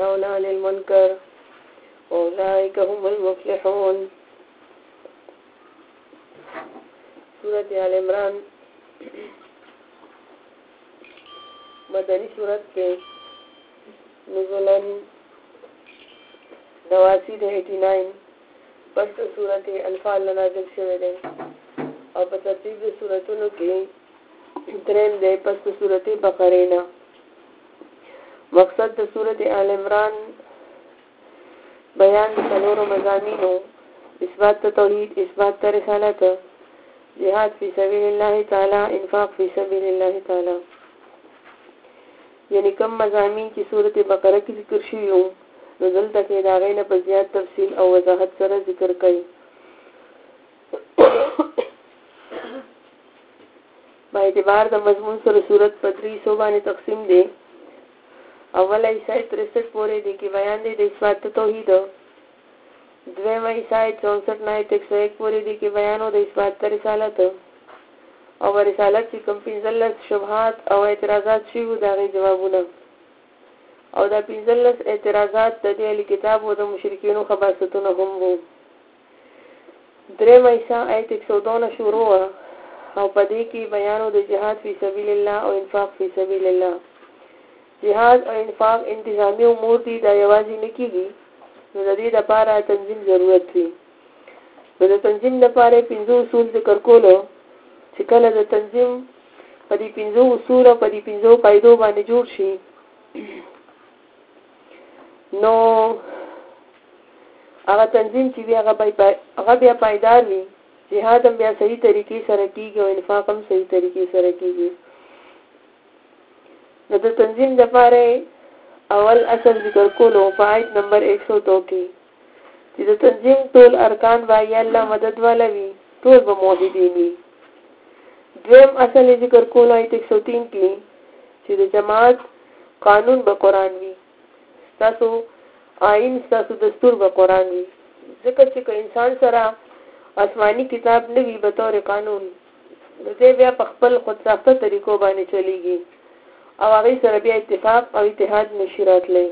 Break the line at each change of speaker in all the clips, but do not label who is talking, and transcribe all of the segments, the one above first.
وتنهون عن المنكر وأولئك هم المفلحون. سورة آل عمران مدنی سورت کے نزولاً 89 پس سورت انفال نازل شوه دے اور په ترتیب د سورتونو کې دریم دی پس سورت بقره نه. مقصد د سورت آل عمران بیان د څلورو مضامینو: اثبات توحید، اثبات رسالت، جهاد فی سبیل الله تعالی، انفاق فی سبیل الله تعالی. یعنی کم مضامین چې سورت بقره کې ذکر شوي وو نو دلته کې د هغې نه په زیات تفصیل او وضاحت سره ذکر کوي. با اعتبار د مضمون سره صورت په 3 حصو باندې تقسیم دی. اوله حصه 63 پورې دی کې بیان دی د اثبات توحید. دویمه حصه 64 نه 101 پورې دی کې بیان او د اثبات رسالت او رسالت چې کوم 15 شبهات او اعتراضات شوي د هغې جوابونه او دا 15 اعتراضات د دې اهل کتاب او د مشرکینو خباثتونه هم وو. درېمه حصه 102 شروع او په دې کې بیان د جهاد فی سبیل الله او انفاق فی سبیل الله. جهاد او انفاق انتظامی امور دي، دا یوازې نه کېږي، نو د دې لپاره تنظیم ضرورت وي. نو د تنظیم لپاره 5 اصول ذکر کولو چې کله د تنظیم په دې 5 اصول او په دې 5 قاعدو باندې جوړ شي نو هغه تنظیم چې هغه بیا پایدار وي. جهاد هم بیا صحیح طریقې سره کېږي او انفاق هم صحیح طریقې سره کېږي. نو د تنظیم لپاره اول اصل ذکر کولو په آیت نمبر 102 کې چې د تنظیم ټول ارکان به یا الله مدد والا وي، ټول به موحدین وي. دویم اصل ذکر کولو آیت 103 کې چې د جماعت قانون به قرآن وي، ستاسو آئین ستاسو دستور به قرآن وي. ځکه چې که انسان سره آسمانی کتاب نه وي به طور قانون نو دی بیا په خپل خودساخته طریقو باندې چلیږي او هغې سره بیا اتفاق او اتحاد نشي راتلی.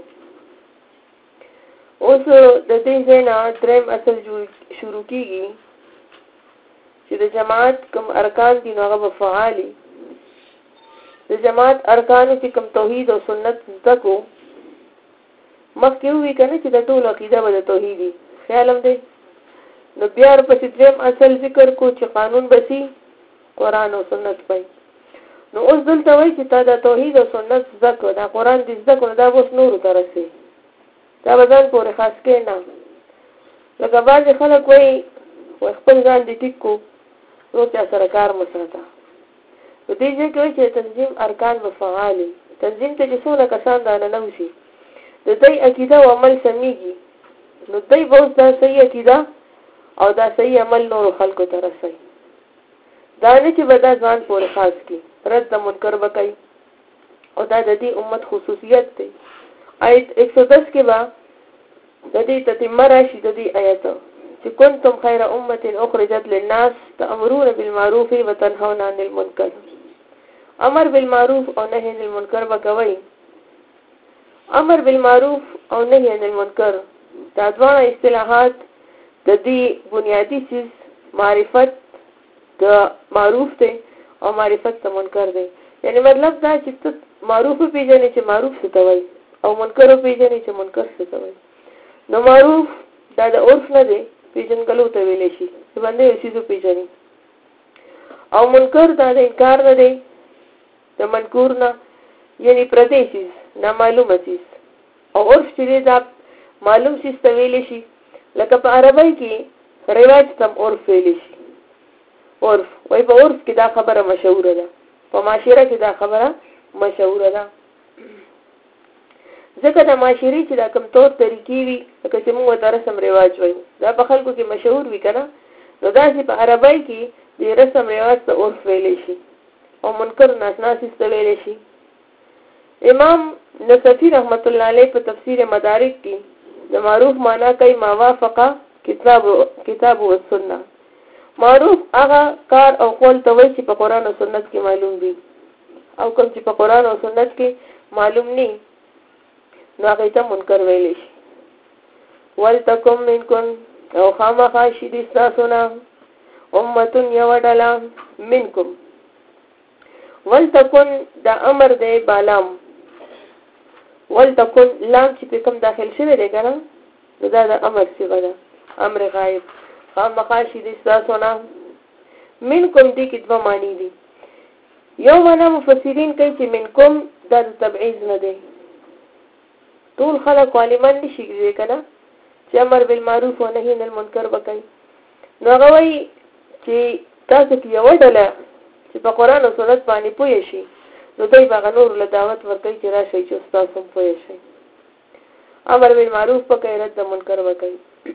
اوس د دې ځای نه دریم اصل شروع کېږي چې د جماعت کوم ارکان دي نو هغه به فعالي. د جماعت ارکانو چې کوم توحید او سنت زده کو مخکې ووي که نه چې د ټولو عقیده به د توحیدي خیال هم دی. نو بیا ورپسې دریم اصل ذکر کو چې قانون بسي قرآن او سنت پای. نو اوس دلته وایي چې تا د توحید او سنت زده کړو، دا قرآن دې زده کړو، دا به اوس نورو ته رسي، دا به ځان پورې خاص کې نه. لکه بعضې خلک وایي خپل ځان دې ټیک کو نور چا سره کار مه ساته. په دې ځای کې وایي چې تنظیم ارکان به فعال وي. تنظیم ته چې څونه کسان راننه وشي د دوی عقیده او عمل سمیږي نو دوی به اوس دا صحیح عقیده او دا صحیح عمل نورو خلکو ته رسوي. دا نه چې به دا ځان پورې خاص کړي، رد د منکر به کوي او دا د دې امت خصوصیت دی. آیت 110 کې به د دې تتمه راشي د دې آیت چې کنتم خیر امة اخرجت للناس تأمرون بالمعروف وتنهون عن المنکر. امر بالمعروف او نهی عن المنکر به کوئ. امر بالمعروف او نهی عن المنکر دا دواړه اصطلاحات د دې بنیادی چیز معرفت د معروف دی او معرفت د منکر دی. یعنی مطلب دا چې ته معروف پیژنې چې معروف څه ته وایي او منکر پیژنې چې منکر څه ته وایي. نو معروف دا د عرف نه دی، پیژنګلو ته ویلی شي چې باندې یو څیز وپیژني، او منکر دا د انکار نه دی، د منکور نه یعنی پردی چیز، نامعلومه چیز. او عرف چې دی دا معلوم چیز ته ویلی شي. لکه په عربی کې رواج تم عرف ویلی شي. عرف وای په عرف کې دا خبره مشهوره ده، په معاشره کې دا خبره مشهوره ده. ځکه د معاشرې چې دا کوم طور طریقې وي لکه چې موږ ورته رسم رواج وایو دا په خلکو کې مشهور وي که نه، نو داسې په عربی کې د رسم رواج ته عرف ویلی شي او منکر ناشنا څیز ته ویلی شي. امام نصفی رحمت الله علیه په تفسیر مدارک کې د معروف معنا کوي ما وافقه کتاب و سنه. معروف هغه کار او قول ته وایي چې په قرآن او سنت کې معلوم دي، او کوم چې په قرآن او سنت کې معلوم نه نو هغه ته منکر ویل شي. ولتکم منکم او خامخا شي د تاسو نه امه یو ډله منکم. ولتکن دا امر دی بالام، ولتکن لام چې په کوم داخل شوی دی کنه نو دا د امر صيغه ده، امر غایب. خامخا شي د تاسو نه منکم دې کې دوه معنی دي. یو معنا مفسرین کوي چې منکم دا د تبعیض نه دی، ټول خلک عالمان نشي کېدای کنه چې امر بالمعروف او نهی عن المنکر وکړي. نو هغه وایي چې تاسو کې یو ډله چې په قرآن او سنت باندې پوه شي نو دوی به نور له دعوت ورکوي چې راشئ چې تاسو هم پوه شئ. امر بالمعروف وکړئ، رد منکر وکړئ.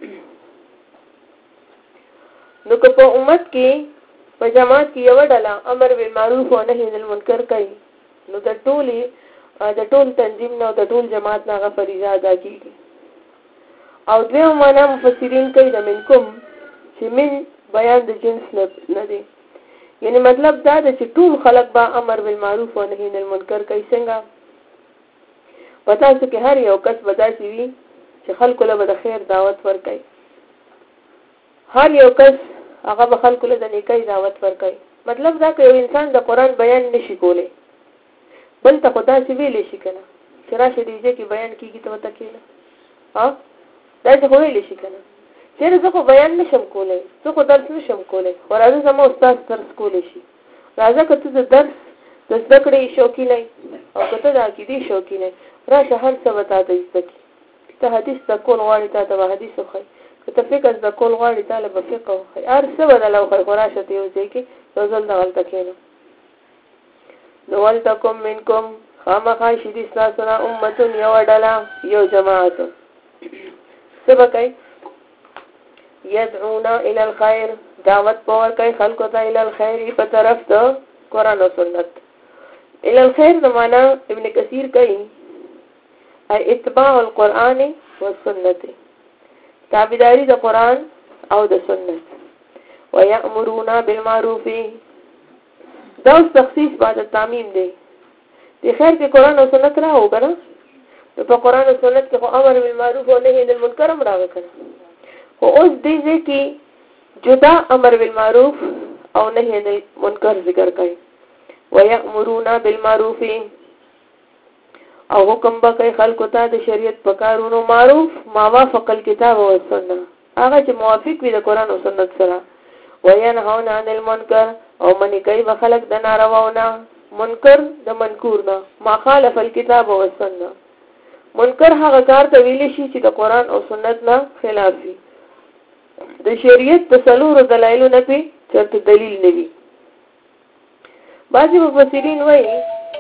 نو که په امت کې په جماعت کې یو ډله امر بالمعروف او نهی عن المنکر کوي نو د ټول تنظیم نه او د ټول جماعت نه هغه فریضه ادا کیږي. او دویم معنا مفسرین کوي د منکم چې من بیان د جنس نه دی، یعنی مطلب دا ده چې ټول خلق با امر بالمعروف او نهی عن المنکر کوي. څنګه پتا څه کې هر یو کس بداسي وي چې خلکو له د خیر دعوت ورکړي، هر یو کس هغه به خلکو له د نیکۍ دعوت ورکړي. مطلب دا که یو انسان د قرآن بیان نشي کولی بل ته خدا سی ویلی شي کنه چې راشه دې کې بیان کیږي ته وته کېله ها دا څه ویلی شي کنه چیرې زه خو بیان نشم کولی، زه خو درس نشم کولی، خو راځه زما استاد درس کولی شي. راځه که ته د درس د زده کړې شوقي نه او که ته د عقیدې شوقي نه راشه هر څه به تا ته زده کړي. ته حدیث زده کول غواړې تا ته به حدیث وښایي، که ته فقه زده کول غواړې تا له به فقه وښایي، هر څه به درله وښایي. خو راشه ته یو ځای کې یو ځل دغلته کښېنه. نو ولتکم منکم خامخا شي د ستاسو نه امة یوه ډله یو جماعت څه به کوي یدعونا الى الخير دعوت پور کوي خلکو ته الى الخير په طرف د قرآن او سنت. الى الخير د معنا ابن کثیر کوي ای اتباع القرآن والسنت، تابعداري د قرآن او د سنت. ويأمرون بالمعروف دا اوس تخصیص بعد تعمیم دی. د خیر کې قرآن او سنت راو کنه نو په قرآن او سنت کې خو امر بالمعروف او نهی عن المنکر هم راغی کنه، خو اوس دې کې جدا امر بالمعروف او نهی عن المنکر ذکر کوي. ويأمرون بالمعروف او حکم به کوي خلکو ته د شریعت په کارونو معروف ما وافق الكتاب والسنه، هغه چې موافق وي د قرآن او سنت سره. وینهون عن المنکر او منی کوي به خلک د نارواونه، منکر د منکور نه، ما خالف الكتاب والسنه. منکر هغه کار ته ویل شي چې د قرآن او سنت نه خلاف وي، د شریعت د څلورو دلایلو نه پې چېرته دلیل نه وي. بعضې مفسرین وایي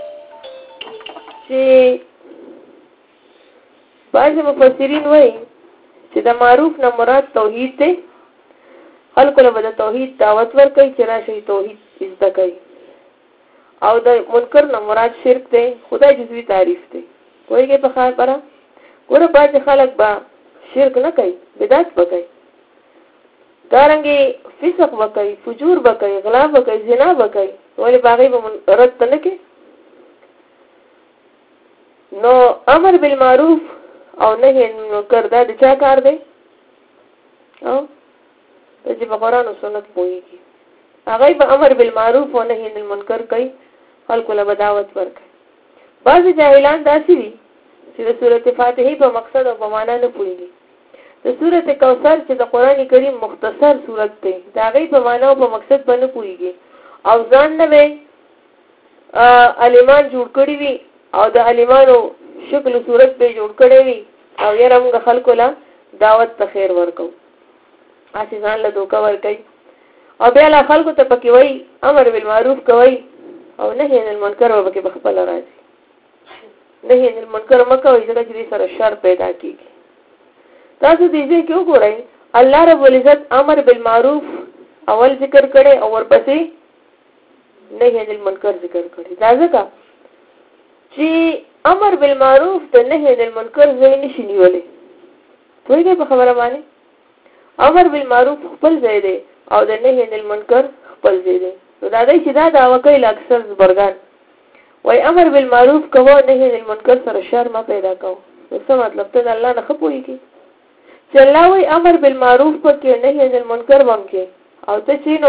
چې د معروف نه مراد توحید دی، خلکو له به د توحید دعوت ورکوي چې راشئ توحید زده کوي. او د منکر نه مراد شرک دی، خدای جزوي تعریف دی. پوهېږئ په خبره؟ ګوره بعضې خلک به شرک نه کوي، بدعت به کوي، دارنګې فسق به کوي، فجور به کوي، غلا به کوي، زنا به کوي، ولې په هغې به رد ته نه کوي. نو امر بالمعروف او نهی عن المنکر دا د چا کار دی؟ چې په قرآن او سنت پوهېږي هغوی به امر بالمعروف او نهی عن المنکر کوي، خلکو له به دعوت ورکوي. بعضې جاهلان داسې وي چې د سورت فاتحې په مقصد او په معنا نه پوهېږي. د سورت کوثر چې د قرآن کریم مختصر سورت دی د هغې په معنا او په مقصد به نه پوهېږي او ځان نه به عالمان جوړ کړي وي او د عالمانو شکل صورت به جوړ کړی وي او یاره موږ خلکو له دعوت ته خیر ورکوو، هسې ځان له دوکه ورکوي او بیا له خلکو ته پکې وایي امر بالمعروف کوئ او نهی عن المنکر به پکې پخپله راځي. نهی عن المنکر مه کوئ ځکه چې دې سره شر پیدا کېږي. تاسو دې ځای کې وګورئ الله رب العزت امر بالمعروف اول ذکر کړی او ورپسې نهی عن المنکر ذکر کړی. دا ځکه چې امر بالمعروف د نهی عن المنکر ځای نشي نیولی. پوهېږئ په خبره باندې؟ امر بالمعروف خپل ځای دی او د نهی عن المنکر خپل ځای دی. نو دا دی چې دا دعوه کوي له اکثر زبرګان وایي امر بالمعروف کوه نهی عن المنکر سره شر مه پیدا کوه. څه مطلب ته الله نه خپويږي چې الله وی امر بالمعروف پکې نهي عن المنکر باندې او ته چینو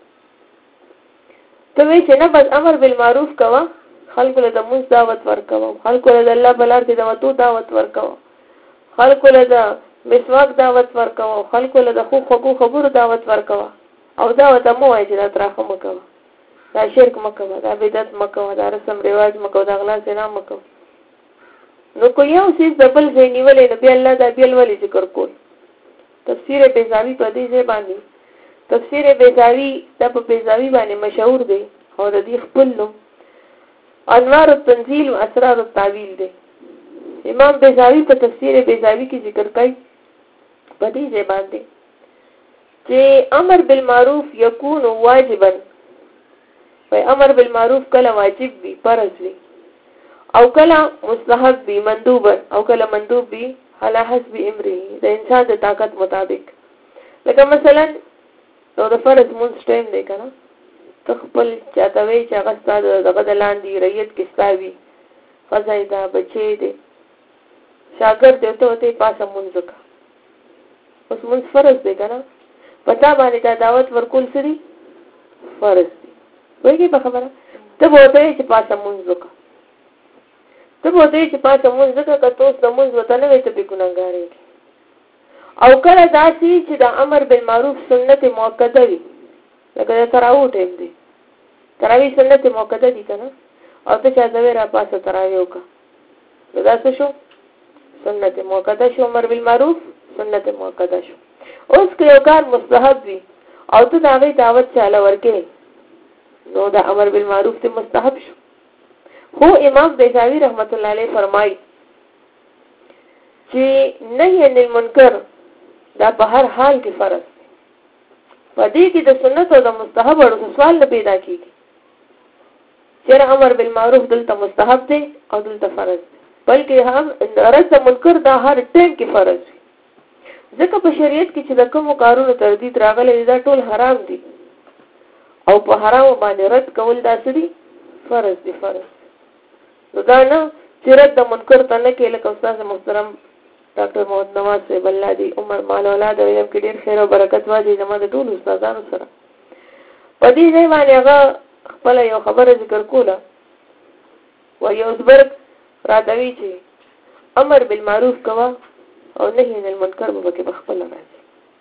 ته وی چې نه بس امر بالمعروف کوا خلکو له د موږ دعوت ورکوم خلکو له الله بلار کې د وتو دعوت ورکوم خلکو له د مسواک دعوت ورکوم خلکو له د خو خبرو دعوت ورکوم او دعوت مو وایي چې دا تراخه مکو دا شرک مکو دا بدعت مکو دا رسم رواج مکو دا غلا زنا مکو نو کو یو څه دبل ځای نیولې نو بیا الله دا بیل ولې ذکر کول تفسیر بیزاوی په دې ځای باندې تفسیر بیزاوی د په بیزاوی باندې مشهور دی او د دې خپل نوم انوار التنزيل و اسرار التاویل دی امام بیزاوی په تفسیر بیزاوی کې ذکر کوي په دې ځای باندې چې امر بالمعروف یکون واجبا وای امر بالمعروف کله واجب وي فرض وي او کله مستحب وي مندوب او کله مندوب وي على حسب امره د انسان د طاقت مطابق لکه مثلا نو د فرض مونږ ټایم دی کنه تخپل چاته وی چې هغه ستاسو دغه د لاندې ریت کې ستاوي فزایدا بچي دي شاګرد ته پاسه مونږ کا اوس مونږ فرض دی کنه پتا باندې دا دعوت ورکول سری فرض دی وایي په خبره ته وته چې پاسه مونږ کا ته وته چې پاسه مونږ کا کته اوس مونږ وته نه وي ته به ګناګارې او کله دا چې د امر بالمعروف سنت مؤکده وي لکه تراوی ټیم دی تراوی سنت مؤکده دي کنه او ته چا زوی را پاسه تراوی وکا دا څه شو سنت مؤکده شو امر بالمعروف سنت مؤکده شو اوس که یو کار مستحب وي او ته دا غي دعوت چاله ورکې نو دا امر بالمعروف ته مستحب شو خو امام بیزاوی رحمت الله علیه فرمایي چې نهي عن المنکر دا په هر حال کې فرض په دې کې د سنت او د مستحب ورته سوال نه پیدا کیږي چې امر بالمعروف دلته مستحب دی او دلته فرض دی بلکې هم رد منکر دا هر ټیم کې فرض دی ځکه په شریعت کې چې د کوم کارونو تردید راغلی دا ټول حرام دي او په حرام باندې رد کول دا څه دي فرض دی فرض نو دا نه چې رد منکر ته نه کې لکه استاد محترم ډاکټر محمد نواز صاحب الله دی عمر مال اولاد علم کې ډیر خیر او برکت واجی زموږ د ټول استادانو سره په دې ځای باندې هغه خپل یو خبره ذکر کوله و یوزبرګ راځي چې امر بالمعروف کوا او نهي عن المنکر به په خپل راځي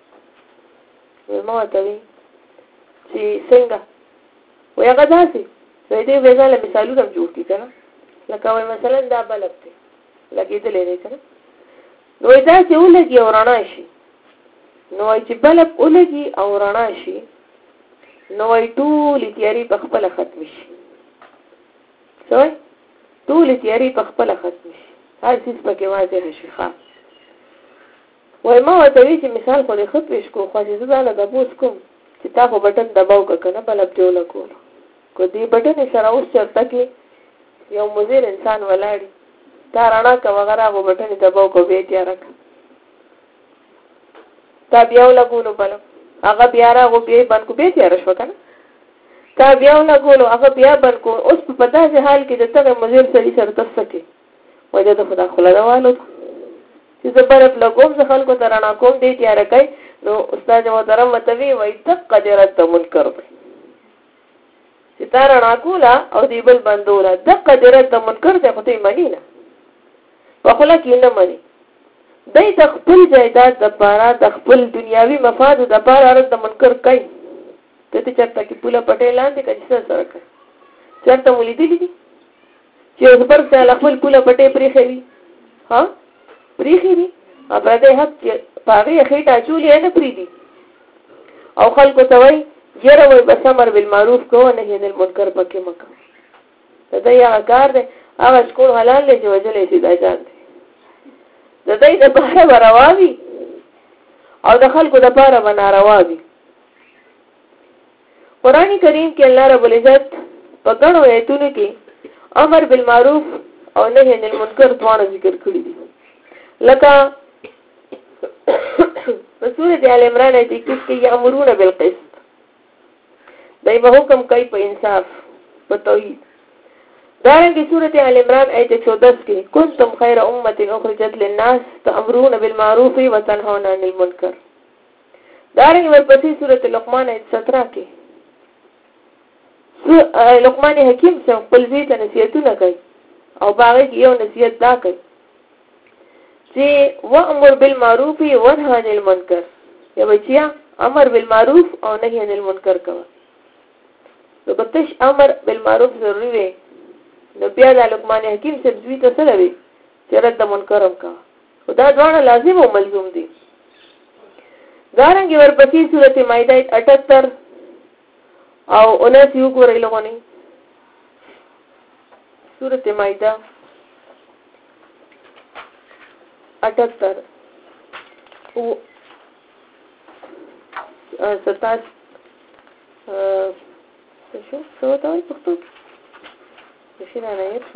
نو ته وی چې څنګه و هغه داسې دې ویزاله مثالونه جوړ کړي کنه لکه مثلا دا بلب دی لګیدلې دی کنه نو دا چې ولګي او رڼا شي نو چې بلب ولګي او رڼا شي نو ټول تیاری په خپل ختم شي څوی ټول تیاری په خپل ختم شي هر څه پکې واضح شي ښه وای ما ته وی چې مثال خو له خط وش کو خو چې زړه د بوس کوم چې تاسو بٹن دباو کنه بلب جوړ کو کو دې بٹن سره اوس چرته کې یو مزیر انسان ولاړی تا رانا کا وغیرہ وہ بٹن دباو کو به تیار کا تا بیاو لګولو بل هغه بیا را غو به بن کو به تیار شو کنه تا بیاو لګولو هغه بیا بن کو اوس په داسې حال کې د تګ مزیر سړي سره تسکه وجه ته خدا خلدوالو چې زبر په لګوم ځ خلکو ته رانا کوم دې تیار کای نو استاد محترم متوي وای تقدرت منکر چې تا رانا کولا او دی بل بندولا تقدرت منکر ته خو ته مانی نه وخلا کې نه مانی دای تخپل جایداد د پاره د خپل دنیاوی مفاد د پاره رد منکر کوي ته چرته کې پوله پټې لاندې کړي سره کړ چرته ولې دي چې زبر سره خپل پوله پټې پرې خوي ها پرې خوي ابا دې حق پاره خېټه چولې نه پرې دي او خلکو ته وای یره وای بس امر بالمعروف کو نه هي د منکر پکې مکه دا یو کار دی هغه ټول حلال دی چې وجلې شي دا ځان د دې د پاره ورواوي او د خلکو د پاره بنارواوي قرآن کریم کې الله رب العزت په غنو ایتونو کې امر بالمعروف او نهي عن المنکر دواړه ذکر کړی دي لکه سورۃ آل عمران آیت 21 کې یامرون بالقسط دای په حکم کوي په انصاف په توحید دارنګه سورۃ آل عمران آیت 110 کې کنتم خیر امه اخرجت للناس تأمرون بالمعروف وتنهون عن المنکر. دارنګه ورپسې سورۃ لقمان آیت 17 کې لقمان حکیم څنګه خپل ځای ته نصیحتونه کوي او باغې یو نصیحت دا کوي چې وامر بالمعروف وانهى عن المنکر. یا بچیا امر بالمعروف او نهي عن المنکر کوه. نو بتش امر بالمعروف ضروري وي نو بیا د لقمان حکیم څخه ځوی ته سره وي چې رد منکر هم کوه. خدا دواړه لازم او ملزوم دي. دارنګه ورپسې سورۃ مائده 78 او 79 وګورئ لغونی. سورۃ مائده 78 او 27 شو څه وایي پښتو شي نه نه یې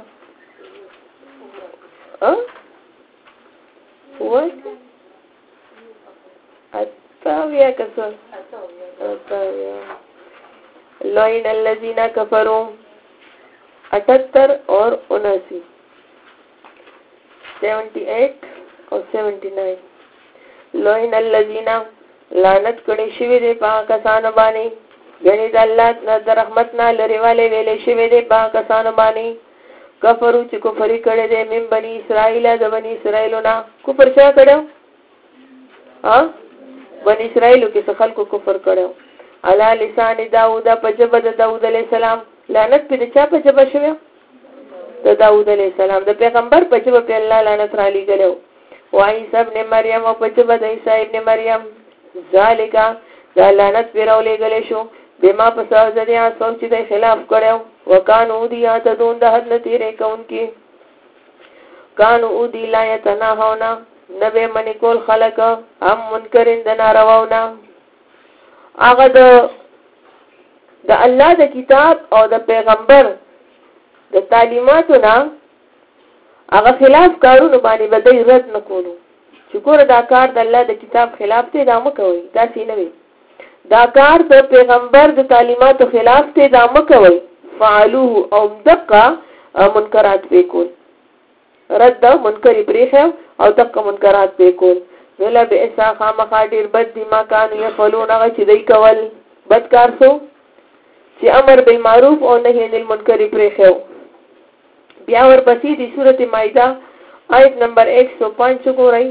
وای اتاویا کسر اتاویا لعن الذین کفروا 78 اور 79 78 اور 79 لعن الذین لعنت کړي شوی دی په کسانو باندې یعنی د الله د رحمت نه لري والے ویلې شوی دی په کسانو باندې کفرو چې کفر کړي دي من بني اسرائیل د بني اسرائیلونه کفر چا کړو بني اسرائیلو کې څه خلکو کفر کړو علی لسان داوود په جبه د داوود علیه السلام لعنت په چا په جبه شوی د داوود علیه السلام د پیغمبر په جبه په الله لعنت را لګلو وای سب نے مریم او په جبه د عیسی ابن مریم ذالک دا لعنت پیراولې غلې شو بما په سازدیا سوچ د خلاف کړو وکانو دی اتدون د حد نتیرې کونکي کانو دی لا یتناهونا نبی منی کول خلق هم منکرین د نارواونا. هغه د الله د کتاب او د پیغمبر د تعلیماتو نه هغه خلاف کارونه باندې بدای رد نکولو چې ګوره دا کار د الله د کتاب خلاف دی دا مکوئ دا څه نه دا کار د پیغمبر د تعلیماتو خلاف دی دا مکوئ فعلوه او دقه منکرات وکول رد منکر پریخو او دقه منکرات وکول ویلا به اسا خامخا ډیر بد دي ما کانو یفعلون هغه چې دوی کول بد کار سو چې امر بالمعروف او نهي عن المنکر پریخو. بیا ورپسې د سورۃ مائده آیت نمبر 105 وګورئ.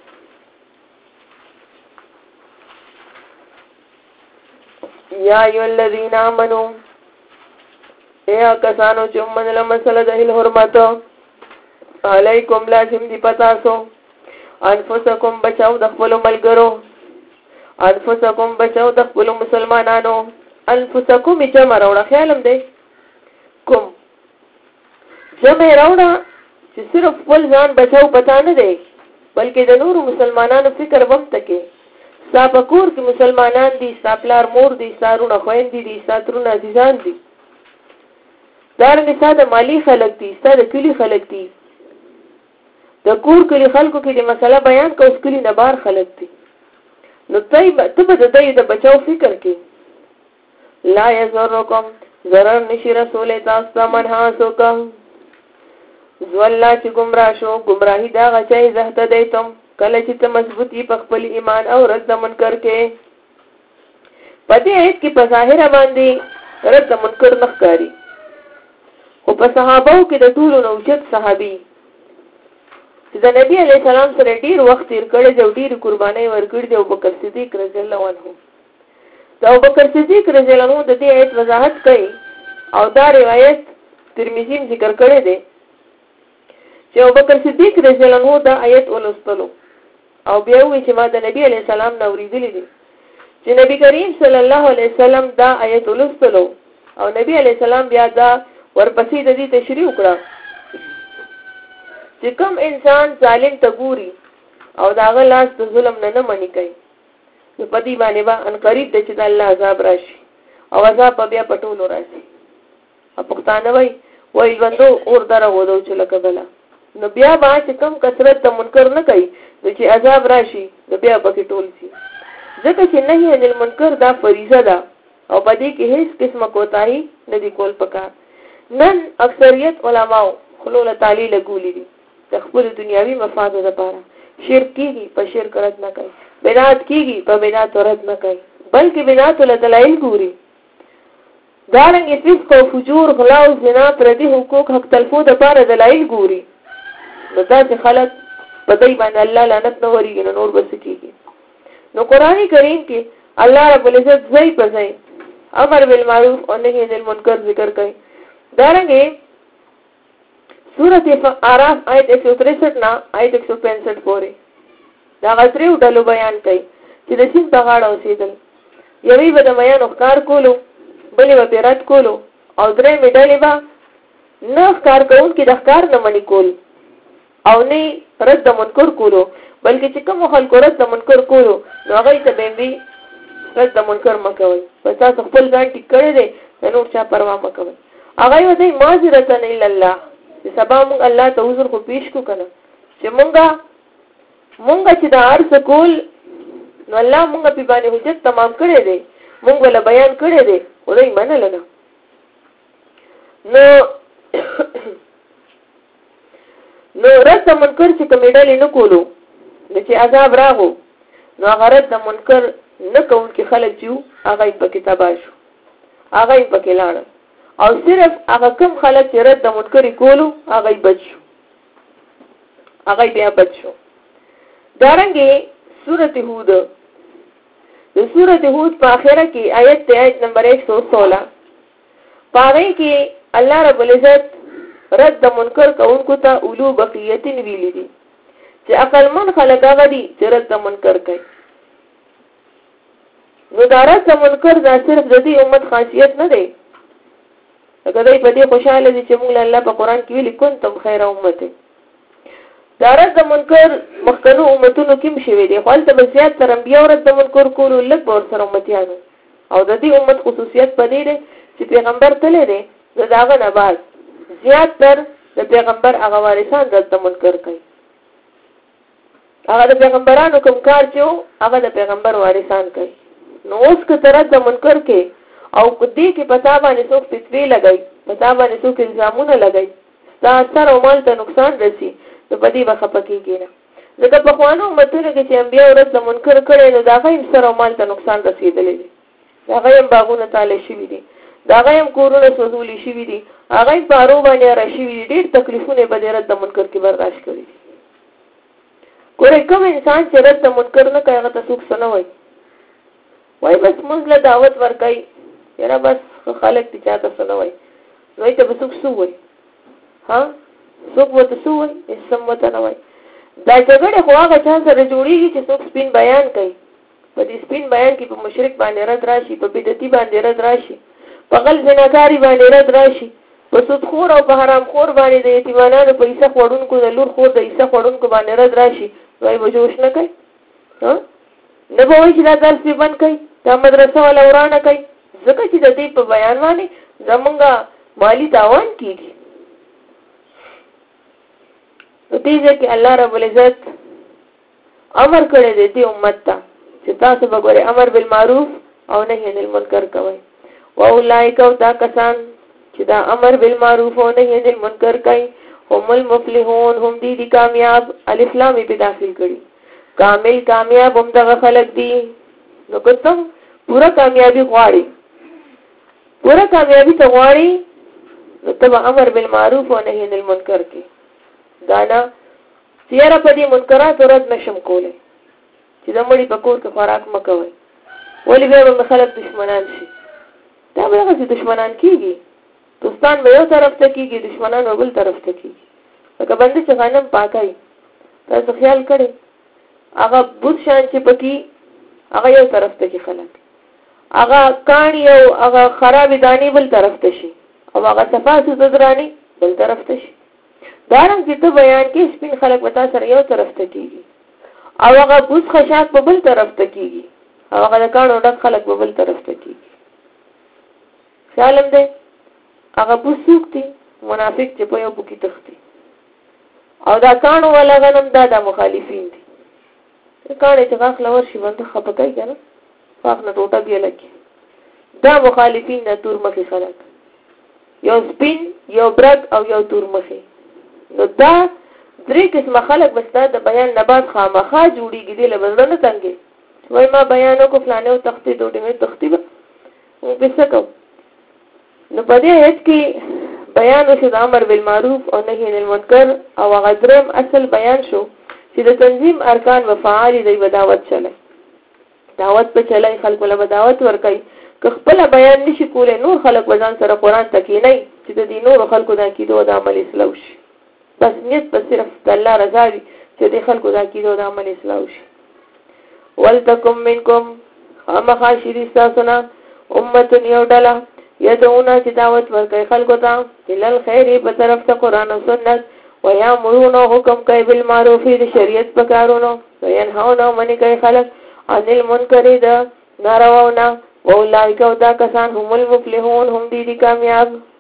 یا ایو الذین آمنو اے کسانو چې منل مسله د حرمت علیکم لازم دی پتاسو انفسکم بچاو د خپل ملګرو انفسکم بچاو د خپل مسلمانانو انفسکم جمع راوړه خیالم دی کوم جمع راوړه چې صرف خپل ځان بچاو پتا نه دی بلکې د نورو مسلمانانو فکر وم تکي ساپکور کې مسلمانان دي ساپلار مور دي سارونه خويندې دي ساترونه عزیزان دي دارنګه ساده مالی خلک دي ساده کلی خلک دي د کور کلی خلکو کې د مسله بیان کوس کلی نه بار خلک دي نو ته به د دې د بچاو فکر کې لا یزرکم ضرر نشي رسول تاسو ته منها سوکم زوالله چې گمراه شو گمراهی دا غچای زهته دیتم کله چې ته مضبوطی په خپل ایمان او رد منکر کې پدې ایت کې په ظاهر باندې رد منکر نخکاری او په صحابو کې د ټولو نوجت صحابي چې د نبی علی سلام سره ډیر وخت تیر کړی دی او ډیر قرباني ورکړي دی ابوبکر صدیق رضی الله عنه دا ابوبکر صدیق رضی الله عنه د دې ایت وضاحت کوي او دا روایت ترمذی ذکر کړی دی چې ابوبکر صدیق رضی الله عنه دا آیت ولوستلو او بیا وی چې ما د نبی علی سلام نو ورېدلې دي چې نبی کریم صلی الله علیه وسلم دا آیت ولوستلو او نبی علی سلام بیا دا ورپسې د دې تشریح وکړه چې کوم انسان ظالم ته ګوري او داغه لاس د ظلم نه منی کوي نو پدی باندې با ان قریب د چې د الله عذاب راشي او عذاب بیا پټولو راشي او پښتانه وای ژوندو اور دره ودو چې لکه بلا نو بیا با چې کم کثرت ته منکر نه کوي نو چې عذاب راشي نو بیا پکې ټول شي ځکه چې نهي عن المنکر دا فریضه ده او پدې کې هیڅ قسمه کوتاهي نه دی کول پکار نن اکثریت علماو خلول تعالی لګولې دي د خپل دنیاوي مفاد لپاره. شرک کیږي په شرک رد نه کوي، بدعت کیږي په بدعت رد نه کوي، بلکې بدعت له دلایل ګوري. دارنګه فسق او فجور، غلا او زنا، پردي حقوق، حق تلفو د لپاره دلایل ګوري. نو داسې خلک په دای باندې الله لعنت نه وريږي، نور بس کیږي. نو قرآن کریم کې الله رب العزت ځای په ځای امر بالمعروف او نهی عن المنکر ذکر کوي. دارنګه سورۃ اعراف آیت 163 نا آیت 165 پورې دا غتریو ډلو بیان کوي چې د سین په غاړه اوسېدل. یوې به د میان ښکار کولو، بلې به پیرات کولو، او درې میډلې به نه ښکار کوونکي د ښکار نه منې کول او نه رد د منکر کولو، بلکې چې کوم خلکو رد د منکر کولو نو هغوی ته به وي رد د منکر مه کوئ، په تاسو خپل ځان ټیک کړی دی، د نور چا پروا مه کوئ. هغوی ورته معذرة الا الله، چې سبا مونږ الله ته عذر خو پیش کو کنه چې مونږ چې دا هر څه کول نو الله مونږ په باندې حجت تمام کړی دی، مونږ ول بیان کړی دی، خدای منل نه. نو رد د منکر چې کومې ډلې نه کولو نو چې عذاب راغو نو هغه رد د منکر نه کوونکي خلک چې وو هغه یې پکې تباه شو، هغه یې پکې لاړل، او صرف هغه کم خلک چې رد د منکر کولو هغه یې بچ شو، هغه یې بیا بچ شو. دارنګه سورۃ هود، د سورۃ هود په اخره کې آیت نمبر 116 پاره کې الله رب العزت رد د منکر کوونکو ته اولو بقیتین ویلي دي چې عقلمن خلک هغه دي چې رد د منکر کوي. نو دا رد د منکر دا صرف د دې امت خاصیت نه دی، لکه دوی په دې خوشاله دي چې موږ الله په قرآن کې ویلي کنتم خیر امته. دا رد د منکر مخکنو امتونو کې هم شوی دی، خو هلته به زیات تر انبیاو رد د منکر کولو، لږ به ورسره امتیانو. او د دې امت خصوصیت په دې دی چې پیغمبر تللی دی، د هغه نه بعد زیات تر د پیغمبر هغه وارثان رد د منکر کوي. هغه د پیغمبرانو کوم کار چې و هغه د پیغمبر وارثان کوي. نو اوس که ته رد د منکر کې او دې کې پتا باندې څوک فتوی لګوي، پتا باندې څوک الزامونه لګوي، ستا سر او مال ته نقصان رسي، نو په دې به خفه کېږي نه. ځکه پخوانو امتونو کې چې انبیاو رد د منکر کړی نو د هغه هم سر او مال ته نقصان رسېدلی دی، د هغه هم باغونه تالی شوي دي، د هغه هم کورونه سوځولي شوي دي، هغه هم په ارو باندې اره شوي دي، ډېر تکلیفونه به د رد د منکر کې برداشت کړي دي. ګورئ کوم انسان چې رد د منکر نه کوي هغه ته څوک څه نه وایي، وایي بس مونږ له دعوت ورکوي، یاره بس خلک دي چا ته څه نه وایي، نو هغوی ته به څوک څه وایي؟ څوک ورته څه وایي؟ هېڅ هم ورته نه وایي. دا جګړې خو هغه چا سره جوړېږي چې څوک سپین بیان کوي، په دې سپین بیان کې په مشرک باندې رد راشي، په بدعتي باندې رد راشي، په غل زناکاري باندې رد راشي، په سودخور او په حرام خور باندې د یتیمانانو په حصه خوړونکو، د لور خور د حصه خوړونکو باندې رد راشي، نو به جوش نه کوي؟ نه به وایي چې دا درس یې بند کوي، دا مدرسه والا ورانه کوي، ځکه چې د دې په بیان باندې زمونږ مالی تاوان کېږي. نو دې ځای کې الله رب العزت امر کړی دی دې امت ته چې تاسو به ګورئ امر بالمعروف او نهی عن المنکر کوئ. واولئک او دا کسان چې دا امر بالمعروف او نهی عن المنکر کوي هم المفلحون، هم دي کامیاب. الف لام به داخل کړي، کامل کامیاب هم دغه خلک دي. نو که ته پوره کامیابی غواړي، پوره کامیابی ته غواړي، نو ته به امر بالمعروف او نهی عن المنکر کوي. دا نه چې یاره په دې منکراتو رد نشم کولی، چې د مړي په کور کې خوراک مه کوئ، ولې بیا به خلک دشمنان شي. دا به هغسې دشمنان کېږي، دوستان به یو طرف ته کېږي، دشمنان به بل طرف ته کېږي. لکه بنده چې غنم پاکوي، تاسو خیال کړئ هغه بوت شان چې پکې هغه یو طرف ته کې خلک، هغه کاڼي او هغه خرابې دانې بل طرف ته شي، او هغه صفا سوځه درانې بل طرف ته شي. دارنګه چې ته بیان کې سپین خلک به تا سره یو طرف ته کېږي، او هغه بوس خشاک به بل طرف ته کېږي، او هغه د کاڼو ډک خلک به بل طرف ته کېږي. خیال هم دی هغه بوس څوک دي؟ منافق چې په یو بوکي تښتي، او دا کاڼو والا غنم دا مخالفین دي. کاڼې چې غاښ له ورشي بنده خفه کوي که نه، غاښ نه ټوټه بیا لګي، دا مخالفین د تور مخې خلک. یو سپین، یو برګ او یو تورمخی. نو دا درې قسمه خلک بستا د بیان نه بعد خامخا جوړیږي، دی له بزړه نه تنګي وای ما بیان وکړو فلانه او تختی ډوډۍ مې تختی به پسه کو. نو په دې آیت کې بیان وشو د امر بالمعروف او نهي عن المنکر او هغه دریم اصل بیان شو چې د تنظیم ارکان و فعال دی و دعوت چلای، دعوت په چلای خلکو له دعوت ورکړي. که خپل بیان نشي کولای نور خلک وزن سره قران تکي نه چې د دې نور خلکو د عقیدو د عمل اصلاح شي. بس نیت په صرف د الله رضا وي چې د خلکو د عقیدو د عمل اصلاح شي. ولتکم منکم خامخا شری تاسونا امه یو ډله یدعونا چې دعوت ورکړي خلکو ته الى الخير په طرف ته قران او سنت ويامرون حکم کوي بالمعروف د شریعت په کارونو وینهون منی کوي خلک عن المنکر د نارواونه واولئک دا کسان هم المفلحون هم دي کامیاب.